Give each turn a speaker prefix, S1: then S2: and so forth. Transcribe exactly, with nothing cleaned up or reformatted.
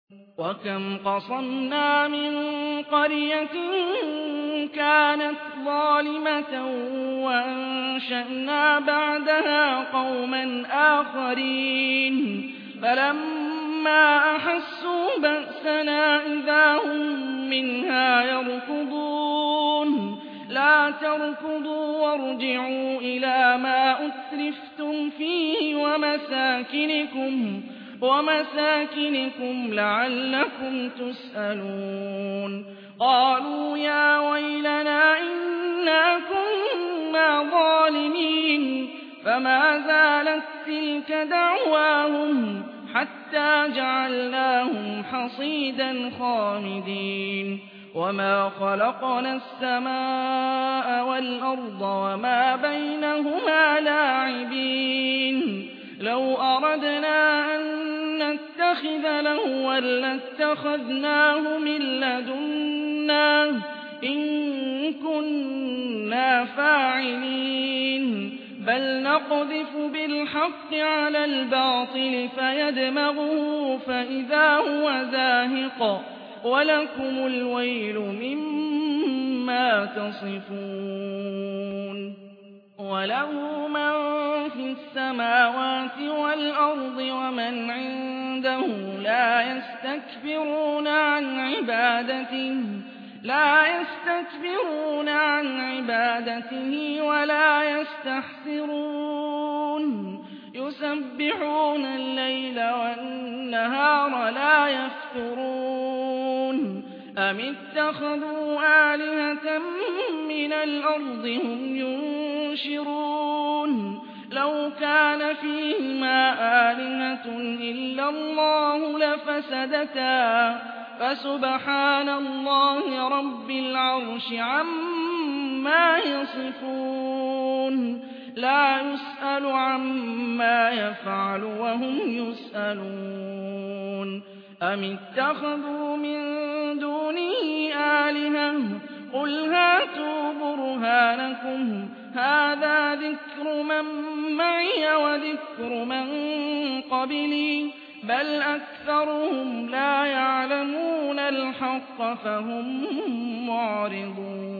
S1: وَكَمْ قَصَمْنَا مِن قَرْيَةٍ كَانَتْ ظَالِمَةً وَأَنشَأْنَا بَعْدَهَا قَوْمًا آخَرِينَ فَلَمَّا أَحَسُّوا بَأْسَنَا إِذَا هُم مِّنْهَا يَرْكُضُونَ لَا تَرْكُضُوا وَارْجِعُوا إِلَىٰ مَا أُتْرِفْتُمْ فِيهِ وَمَسَاكِنِكُمْ وَمَسَاكِنِكُمْ لَعَلَّكُمْ تُسْأَلُونَ قَالُوا يَا وَيْلَنَا إِنَّا كُنَّا ظَالِمِينَ فَمَا زَالَت تِّلْكَ دَعْوَاهُمْ حَتَّىٰ جَعَلْنَاهُمْ حَصِيدًا خَامِدِينَ وَمَا خَلَقْنَا السَّمَاءَ وَالْأَرْضَ وَمَا بَيْنَهُمَا لَاعِبِينَ لَوْ أَرَدْنَا أَن نَّتَّخِذَ لَهْوًا لَّاتَّخَذْنَاهُ مِن لَّدُنَّا إِن كُنَّا فَاعِلِينَ بَلْ نَقْذِفُ بِالْحَقِّ عَلَى الْبَاطِلِ فَيَدْمَغُهُ فَإِذَا هُوَ زَاهِقٌ وَلَكُمُ الْوَيْلُ مِمَّا تَصِفُونَ وَلَهُ مَن فِي السَّمَاوَاتِ وَالْأَرْضِ وَمَنْ عِندَهُ لَا يَسْتَكْبِرُونَ عَنْ عِبَادَتِهِ لا يستكبرون عن عبادته ولا يستحسرون يسبحون الليل والنهار لا يفترون أم اتخذوا آلهة من الأرض هم ينشرون لو كان فيهما آلهة إلا الله لفسدتا فسبحان الله رب العرش عما يصفون لا يسأل عما يفعل وهم يسألون أم اتخذوا من دونه آلهة قل هاتوا برهانكم هذا ذكر من معي وذكر من قبلي بل أكثرهم لا يعلمون الحق فهم معرضون